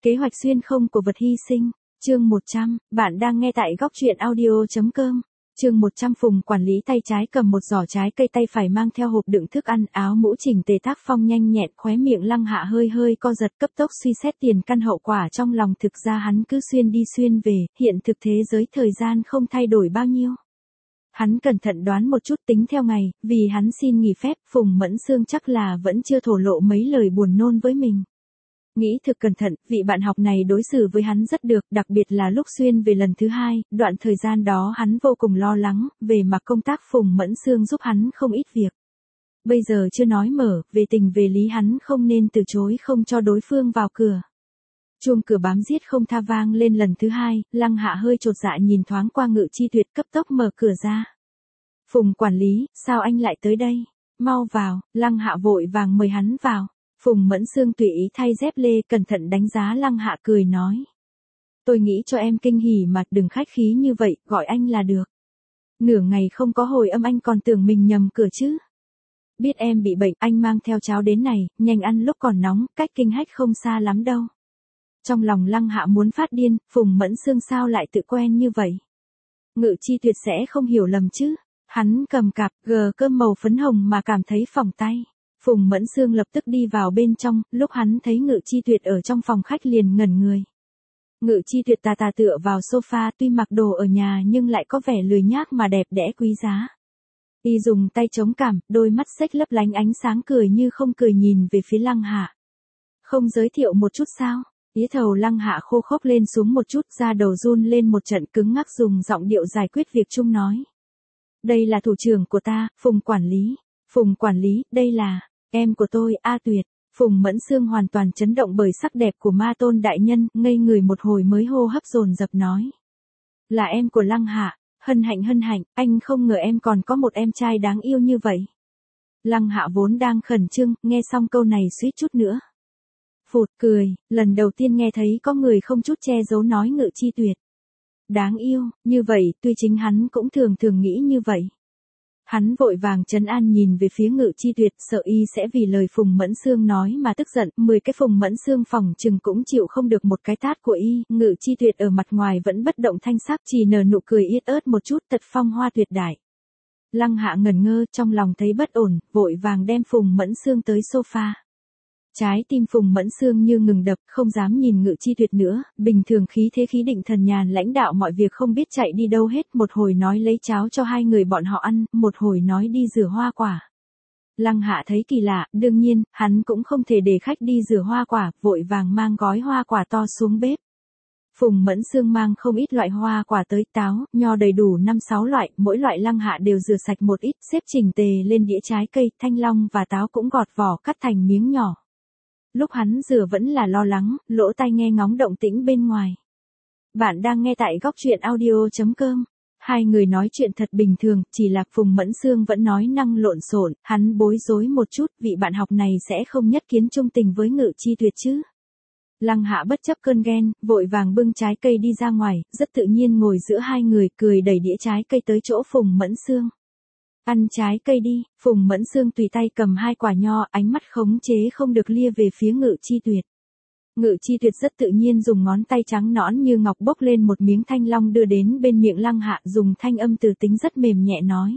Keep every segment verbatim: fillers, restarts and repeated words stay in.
Kế hoạch xuyên không của vật hy sinh, chương một trăm, bạn đang nghe tại góc truyện audio.com. Chương một trăm Phùng quản lý tay trái cầm một giỏ trái cây, tay phải mang theo hộp đựng thức ăn, áo mũ chỉnh tề tác phong nhanh nhẹn, khóe miệng Lăng Hạ hơi hơi co giật, cấp tốc suy xét tiền căn hậu quả trong lòng. Thực ra hắn cứ xuyên đi xuyên về, hiện thực thế giới thời gian không thay đổi bao nhiêu. Hắn cẩn thận đoán một chút, tính theo ngày, vì hắn xin nghỉ phép, Phùng Mẫn Sương chắc là vẫn chưa thổ lộ mấy lời buồn nôn với mình. Nghĩ thực cẩn thận, vị bạn học này đối xử với hắn rất được, đặc biệt là lúc xuyên về lần thứ hai, đoạn thời gian đó hắn vô cùng lo lắng, về mặt công tác Phùng Mẫn Sương giúp hắn không ít việc. Bây giờ chưa nói mở, về tình về lý hắn không nên từ chối không cho đối phương vào cửa. Chuông cửa bám giết không tha vang lên lần thứ hai, Lăng Hạ hơi chột dạ nhìn thoáng qua Ngự Chi Tuyệt, cấp tốc mở cửa ra. Phùng quản lý, sao anh lại tới đây? Mau vào, Lăng Hạ vội vàng mời hắn vào. Phùng Mẫn Sương tùy ý thay dép lê, cẩn thận đánh giá Lăng Hạ, cười nói. Tôi nghĩ cho em kinh hỉ mà, đừng khách khí như vậy, gọi anh là được. Nửa ngày không có hồi âm anh còn tưởng mình nhầm cửa chứ. Biết em bị bệnh, anh mang theo cháo đến này, nhanh ăn lúc còn nóng, cách Kinh Hách không xa lắm đâu. Trong lòng Lăng Hạ muốn phát điên, Phùng Mẫn Sương sao lại tự quen như vậy? Ngự Chi Tuyệt sẽ không hiểu lầm chứ. Hắn cầm cặp gờ cơm màu phấn hồng mà cảm thấy phỏng tay. Phùng Mẫn Sương lập tức đi vào bên trong, lúc hắn thấy Ngự Chi Tuyệt ở trong phòng khách liền ngẩn người. Ngự Chi Tuyệt tà tà tựa vào sofa, tuy mặc đồ ở nhà nhưng lại có vẻ lười nhác mà đẹp đẽ quý giá. Y dùng tay chống cằm, đôi mắt xếch lấp lánh ánh sáng, cười như không cười nhìn về phía Lăng Hạ. Không giới thiệu một chút sao? Ý thầu Lăng Hạ khô khốc lên xuống một chút, da đầu run lên một trận, cứng ngắc dùng giọng điệu giải quyết việc chung nói. Đây là thủ trưởng của ta, Phùng quản lý. Phùng quản lý, đây là em của tôi, A Tuyệt. Phùng Mẫn Sương hoàn toàn chấn động bởi sắc đẹp của Ma Tôn đại nhân, ngây người một hồi mới hô hấp dồn dập nói. Là em của Lăng Hạ, hân hạnh hân hạnh, anh không ngờ em còn có một em trai đáng yêu như vậy. Lăng Hạ vốn đang khẩn trương, nghe xong câu này suýt chút nữa. Phụt cười, lần đầu tiên nghe thấy có người không chút che giấu nói Ngự Chi Tuyệt. Đáng yêu, như vậy, tuy chính hắn cũng thường thường nghĩ như vậy. Hắn vội vàng trấn an nhìn về phía Ngự Chi Tuyệt, sợ y sẽ vì lời Phùng Mẫn Sương nói mà tức giận, mười cái Phùng Mẫn Sương phòng chừng cũng chịu không được một cái tát của y. Ngự Chi Tuyệt ở mặt ngoài vẫn bất động thanh sắc, chỉ nở nụ cười yết ớt một chút, tật phong hoa tuyệt đại. Lăng Hạ ngẩn ngơ, trong lòng thấy bất ổn, vội vàng đem Phùng Mẫn Sương tới sofa. Trái tim Phùng Mẫn Sương như ngừng đập, không dám nhìn Ngự Chi Tuyệt nữa, bình thường khí thế khí định thần nhàn lãnh đạo mọi việc không biết chạy đi đâu hết, một hồi nói lấy cháo cho hai người bọn họ ăn, một hồi nói đi rửa hoa quả. Lăng Hạ thấy kỳ lạ, đương nhiên, hắn cũng không thể để khách đi rửa hoa quả, vội vàng mang gói hoa quả to xuống bếp. Phùng Mẫn Sương mang không ít loại hoa quả tới, táo, nho đầy đủ năm sáu loại, mỗi loại Lăng Hạ đều rửa sạch một ít, xếp chỉnh tề lên đĩa, trái cây, thanh long và táo cũng gọt vỏ cắt thành miếng nhỏ. Lúc hắn rửa vẫn là lo lắng, lỗ tai nghe ngóng động tĩnh bên ngoài. Bạn đang nghe tại góc truyện audio.com. Hai người nói chuyện thật bình thường, chỉ là Phùng Mẫn Sương vẫn nói năng lộn xộn, hắn bối rối một chút, vị bạn học này sẽ không nhất kiến chung tình với Ngự Chi Tuyệt chứ. Lăng Hạ bất chấp cơn ghen, vội vàng bưng trái cây đi ra ngoài, rất tự nhiên ngồi giữa hai người, cười đẩy đĩa trái cây tới chỗ Phùng Mẫn Sương. Ăn trái cây đi. Phùng Mẫn Sương tùy tay cầm hai quả nho, ánh mắt khống chế không được lia về phía Ngự Chi Tuyệt. Ngự Chi Tuyệt rất tự nhiên dùng ngón tay trắng nõn như ngọc bốc lên một miếng thanh long đưa đến bên miệng Lăng Hạ, dùng thanh âm từ tính rất mềm nhẹ nói.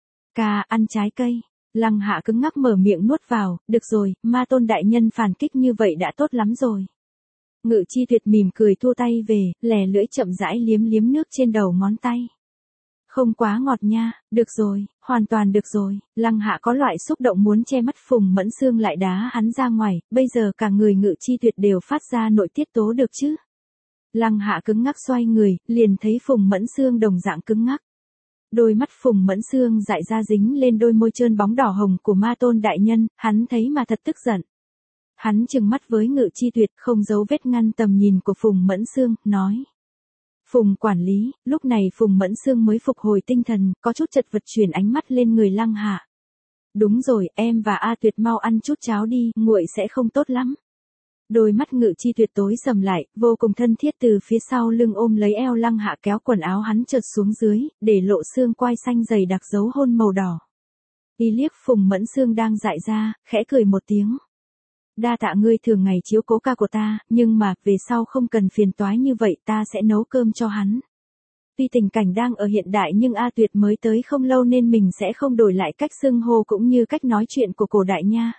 Ca, ăn trái cây. Lăng Hạ cứng ngắc mở miệng nuốt vào, được rồi, Ma Tôn đại nhân phản kích như vậy đã tốt lắm rồi. Ngự Chi Tuyệt mỉm cười thua tay về, lè lưỡi chậm rãi liếm liếm nước trên đầu ngón tay. Không quá ngọt nha, được rồi, hoàn toàn được rồi. Lăng Hạ có loại xúc động muốn che mắt, Phùng Mẫn Sương lại đá hắn ra ngoài, bây giờ cả người Ngự Chi Tuyệt đều phát ra nội tiết tố được chứ. Lăng Hạ cứng ngắc xoay người, liền thấy Phùng Mẫn Sương đồng dạng cứng ngắc. Đôi mắt Phùng Mẫn Sương dại ra dính lên đôi môi trơn bóng đỏ hồng của Ma Tôn đại nhân, hắn thấy mà thật tức giận. Hắn trừng mắt với Ngự Chi Tuyệt, không giấu vết ngăn tầm nhìn của Phùng Mẫn Sương, nói. Phùng quản lý, lúc này Phùng Mẫn Sương mới phục hồi tinh thần, có chút chật vật chuyển ánh mắt lên người Lăng Hạ. Đúng rồi, em và A Tuyệt mau ăn chút cháo đi, nguội sẽ không tốt lắm. Đôi mắt Ngự Chi Tuyệt tối sầm lại, vô cùng thân thiết từ phía sau lưng ôm lấy eo Lăng Hạ, kéo quần áo hắn trượt xuống dưới, để lộ xương quai xanh dày đặc dấu hôn màu đỏ. Y liếc Phùng Mẫn Sương đang dại ra, khẽ cười một tiếng. đa tạ ngươi thường ngày chiếu cố ca của ta, nhưng mà, về sau không cần phiền toái như vậy, ta sẽ nấu cơm cho hắn. Tuy tình cảnh đang ở hiện đại nhưng A Tuyệt mới tới không lâu nên mình sẽ không đổi lại cách xưng hô cũng như cách nói chuyện của cổ đại nha.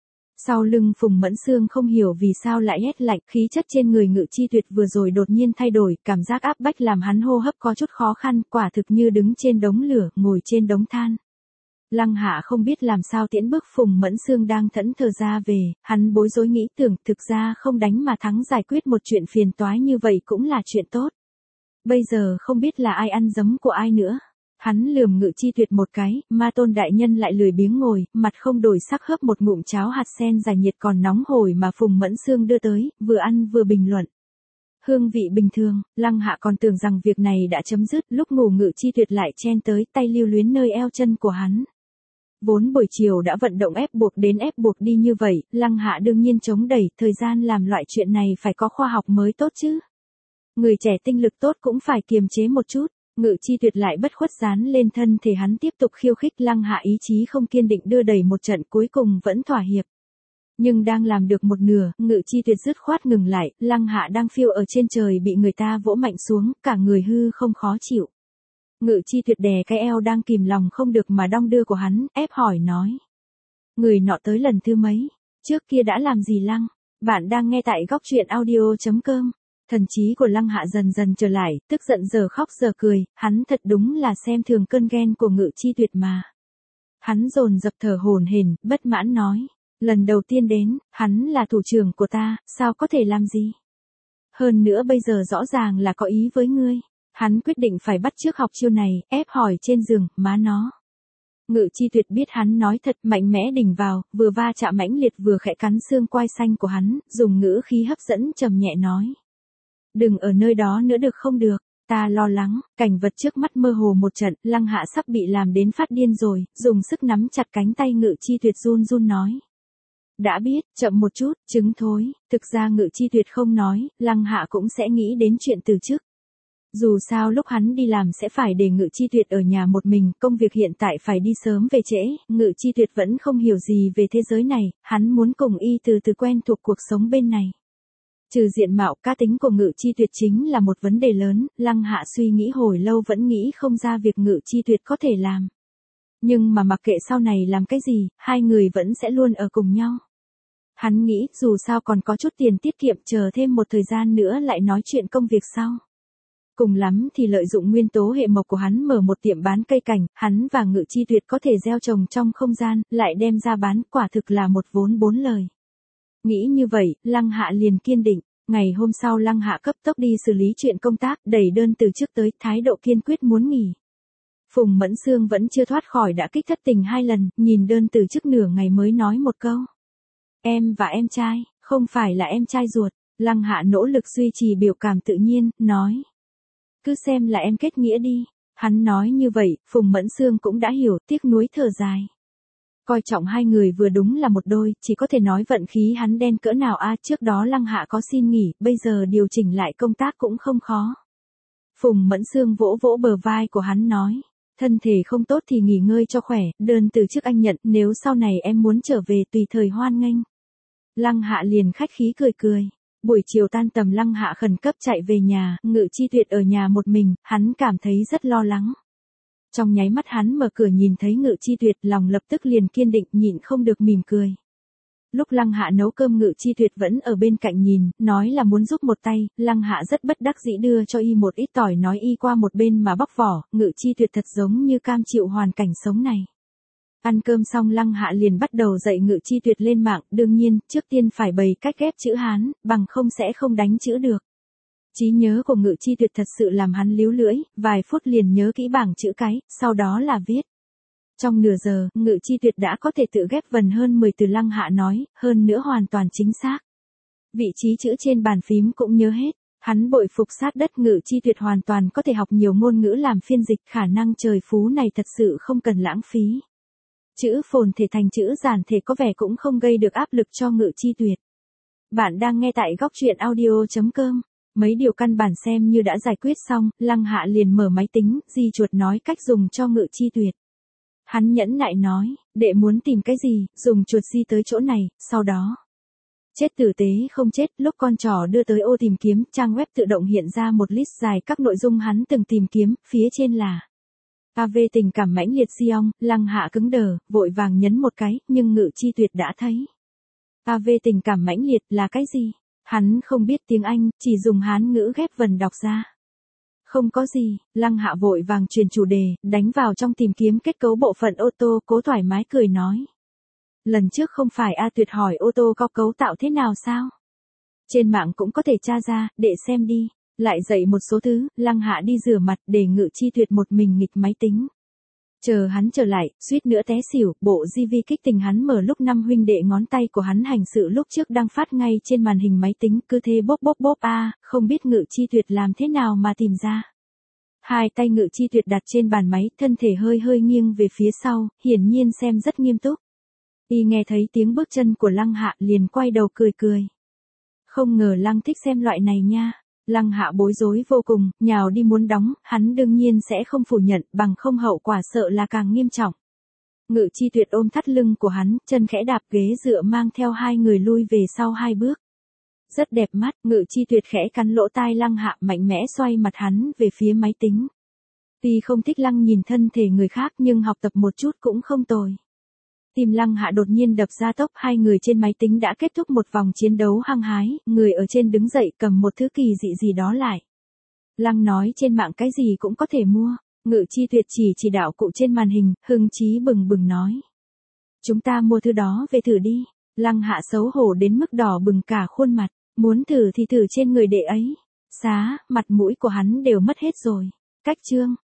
Sau lưng Phùng Mẫn Sương không hiểu vì sao lại hét lạnh, khí chất trên người Ngự Chi Tuyệt vừa rồi đột nhiên thay đổi, cảm giác áp bách làm hắn hô hấp có chút khó khăn, quả thực như đứng trên đống lửa, ngồi trên đống than. Lăng Hạ không biết làm sao tiễn bước Phùng Mẫn Sương đang thẫn thờ ra về, hắn bối rối nghĩ tưởng thực ra không đánh mà thắng giải quyết một chuyện phiền toái như vậy cũng là chuyện tốt. Bây giờ không biết là ai ăn giấm của ai nữa. Hắn lườm Ngự Chi Tuyệt một cái, Ma Tôn đại nhân lại lười biếng ngồi, mặt không đổi sắc hớp một ngụm cháo hạt sen giải nhiệt còn nóng hổi mà Phùng Mẫn Sương đưa tới, vừa ăn vừa bình luận. Hương vị bình thường, Lăng Hạ còn tưởng rằng việc này đã chấm dứt, lúc ngủ Ngự Chi Tuyệt lại chen tới tay lưu luyến nơi eo chân của hắn. Vốn buổi chiều đã vận động ép buộc đến ép buộc đi như vậy, Lăng Hạ đương nhiên chống đẩy, thời gian làm loại chuyện này phải có khoa học mới tốt chứ. Người trẻ tinh lực tốt cũng phải kiềm chế một chút. Ngự Chi Tuyệt lại bất khuất dán lên thân thể hắn tiếp tục khiêu khích. Lăng Hạ ý chí không kiên định đưa đẩy một trận cuối cùng vẫn thỏa hiệp. Nhưng đang làm được một nửa, Ngự Chi Tuyệt dứt khoát ngừng lại, Lăng Hạ đang phiêu ở trên trời bị người ta vỗ mạnh xuống, cả người hư không khó chịu. Ngự Chi Tuyệt đè cái eo đang kìm lòng không được mà đong đưa của hắn, ép hỏi nói. Người nọ tới lần thứ mấy, trước kia đã làm gì Lăng? Bạn đang nghe tại góc truyện audio chấm com. Thần trí của Lăng Hạ dần dần trở lại, tức giận giờ khóc giờ cười, hắn thật đúng là xem thường cơn ghen của Ngự Chi Tuyệt mà. Hắn dồn dập thở hổn hển, bất mãn nói, lần đầu tiên đến, hắn là thủ trưởng của ta, sao có thể làm gì? Hơn nữa bây giờ rõ ràng là có ý với ngươi. Hắn quyết định phải bắt chước học chiêu này, ép hỏi trên giường, má nó. Ngự Chi Tuyệt biết hắn nói thật, mạnh mẽ đỉnh vào, vừa va chạm mãnh liệt vừa khẽ cắn xương quai xanh của hắn, dùng ngữ khí hấp dẫn trầm nhẹ nói. Đừng ở nơi đó nữa được không được, ta lo lắng, cảnh vật trước mắt mơ hồ một trận, Lăng Hạ sắp bị làm đến phát điên rồi, dùng sức nắm chặt cánh tay Ngự Chi Tuyệt run run nói. Đã biết, chậm một chút, chứng thối, thực ra Ngự Chi Tuyệt không nói, Lăng Hạ cũng sẽ nghĩ đến chuyện từ chức. Dù sao lúc hắn đi làm sẽ phải để Ngự Chi Tuyệt ở nhà một mình, công việc hiện tại phải đi sớm về trễ, Ngự Chi Tuyệt vẫn không hiểu gì về thế giới này, hắn muốn cùng y từ từ quen thuộc cuộc sống bên này. Trừ diện mạo, cá tính của Ngự Chi Tuyệt chính là một vấn đề lớn, Lăng Hạ suy nghĩ hồi lâu vẫn nghĩ không ra việc Ngự Chi Tuyệt có thể làm. Nhưng mà mặc kệ sau này làm cái gì, hai người vẫn sẽ luôn ở cùng nhau. Hắn nghĩ dù sao còn có chút tiền tiết kiệm, chờ thêm một thời gian nữa lại nói chuyện công việc sau. Cùng lắm thì lợi dụng nguyên tố hệ mộc của hắn mở một tiệm bán cây cảnh, hắn và Ngự Chi Tuyệt có thể gieo trồng trong không gian, lại đem ra bán, quả thực là một vốn bốn lời. Nghĩ như vậy, Lăng Hạ liền kiên định, ngày hôm sau Lăng Hạ cấp tốc đi xử lý chuyện công tác, đẩy đơn từ chức tới, thái độ kiên quyết muốn nghỉ. Phùng Mẫn Sương vẫn chưa thoát khỏi đã kích thất tình hai lần, nhìn đơn từ chức nửa ngày mới nói một câu. Em và em trai, không phải là em trai ruột, Lăng Hạ nỗ lực duy trì biểu cảm tự nhiên, nói. Cứ xem là em kết nghĩa đi. Hắn nói như vậy, Phùng Mẫn Sương cũng đã hiểu, tiếc nuối thở dài. Coi trọng hai người vừa đúng là một đôi, chỉ có thể nói vận khí hắn đen cỡ nào a, trước đó Lăng Hạ có xin nghỉ, bây giờ điều chỉnh lại công tác cũng không khó. Phùng Mẫn Sương vỗ vỗ bờ vai của hắn nói, thân thể không tốt thì nghỉ ngơi cho khỏe, đơn từ chức anh nhận, nếu sau này em muốn trở về tùy thời hoan nghênh. Lăng Hạ liền khách khí cười cười. Buổi chiều tan tầm Lăng Hạ khẩn cấp chạy về nhà, Ngự Chi Tuyệt ở nhà một mình, hắn cảm thấy rất lo lắng. Trong nháy mắt hắn mở cửa nhìn thấy Ngự Chi Tuyệt, lòng lập tức liền kiên định, nhịn không được mỉm cười. Lúc Lăng Hạ nấu cơm Ngự Chi Tuyệt vẫn ở bên cạnh nhìn, nói là muốn giúp một tay, Lăng Hạ rất bất đắc dĩ đưa cho y một ít tỏi nói y qua một bên mà bóc vỏ, Ngự Chi Tuyệt thật giống như cam chịu hoàn cảnh sống này. Ăn cơm xong Lăng Hạ liền bắt đầu dạy Ngự Chi Tuyệt lên mạng, đương nhiên, trước tiên phải bày cách ghép chữ Hán, bằng không sẽ không đánh chữ được. Trí nhớ của Ngự Chi Tuyệt thật sự làm hắn líu lưỡi, vài phút liền nhớ kỹ bảng chữ cái, sau đó là viết. Trong nửa giờ, Ngự Chi Tuyệt đã có thể tự ghép vần hơn mười từ. Lăng Hạ nói, hơn nữa hoàn toàn chính xác. Vị trí chữ trên bàn phím cũng nhớ hết. Hắn bội phục sát đất, Ngự Chi Tuyệt hoàn toàn có thể học nhiều ngôn ngữ làm phiên dịch, khả năng trời phú này thật sự không cần lãng phí. Chữ phồn thể thành chữ giản thể có vẻ cũng không gây được áp lực cho Ngự Chi Tuyệt. Bạn đang nghe tại góc truyện audio chấm com. Mấy điều căn bản xem như đã giải quyết xong, Lăng Hạ liền mở máy tính, di chuột nói cách dùng cho Ngự Chi Tuyệt. Hắn nhẫn nại nói, đệ muốn tìm cái gì, dùng chuột di tới chỗ này, sau đó. Chết tử tế không chết, lúc con trỏ đưa tới ô tìm kiếm, trang web tự động hiện ra một list dài các nội dung hắn từng tìm kiếm, phía trên là a vê tình cảm mãnh liệt Xiong, Lăng Hạ cứng đờ, vội vàng nhấn một cái, nhưng Ngự Chi Tuyệt đã thấy. a vê tình cảm mãnh liệt là cái gì? Hắn không biết tiếng Anh, chỉ dùng Hán ngữ ghép vần đọc ra. Không có gì, Lăng Hạ vội vàng truyền chủ đề, đánh vào trong tìm kiếm kết cấu bộ phận ô tô, cố thoải mái cười nói. Lần trước không phải A Tuyệt hỏi ô tô có cấu tạo thế nào sao? Trên mạng cũng có thể tra ra, để xem đi. Lại dạy một số thứ, Lăng Hạ đi rửa mặt để Ngự Chi Tuyệt một mình nghịch máy tính. Chờ hắn trở lại, suýt nữa té xỉu, bộ gi vê kích tình hắn mở lúc năm huynh đệ ngón tay của hắn hành sự lúc trước đang phát ngay trên màn hình máy tính, cứ thế bóp bóp bóp a, à, không biết Ngự Chi Tuyệt làm thế nào mà tìm ra. Hai tay Ngự Chi Tuyệt đặt trên bàn máy, thân thể hơi hơi nghiêng về phía sau, hiển nhiên xem rất nghiêm túc. Y nghe thấy tiếng bước chân của Lăng Hạ liền quay đầu cười cười. Không ngờ Lăng thích xem loại này nha. Lăng Hạ bối rối vô cùng, nhào đi muốn đóng, hắn đương nhiên sẽ không phủ nhận, bằng không hậu quả sợ là càng nghiêm trọng. Ngự Chi Tuyệt ôm thắt lưng của hắn, chân khẽ đạp ghế dựa mang theo hai người lui về sau hai bước. Rất đẹp mắt, Ngự Chi Tuyệt khẽ cắn lỗ tai Lăng Hạ mạnh mẽ xoay mặt hắn về phía máy tính. Tuy không thích Lăng nhìn thân thể người khác nhưng học tập một chút cũng không tồi. Tim Lăng Hạ đột nhiên đập ra tốc, hai người trên máy tính đã kết thúc một vòng chiến đấu hăng hái, người ở trên đứng dậy cầm một thứ kỳ dị gì đó lại. Lăng nói trên mạng cái gì cũng có thể mua, Ngự Chi Tuyệt chỉ chỉ đạo cụ trên màn hình, hưng chí bừng bừng nói. Chúng ta mua thứ đó về thử đi. Lăng Hạ xấu hổ đến mức đỏ bừng cả khuôn mặt, muốn thử thì thử trên người đệ ấy. Xá, mặt mũi của hắn đều mất hết rồi. Cách chương.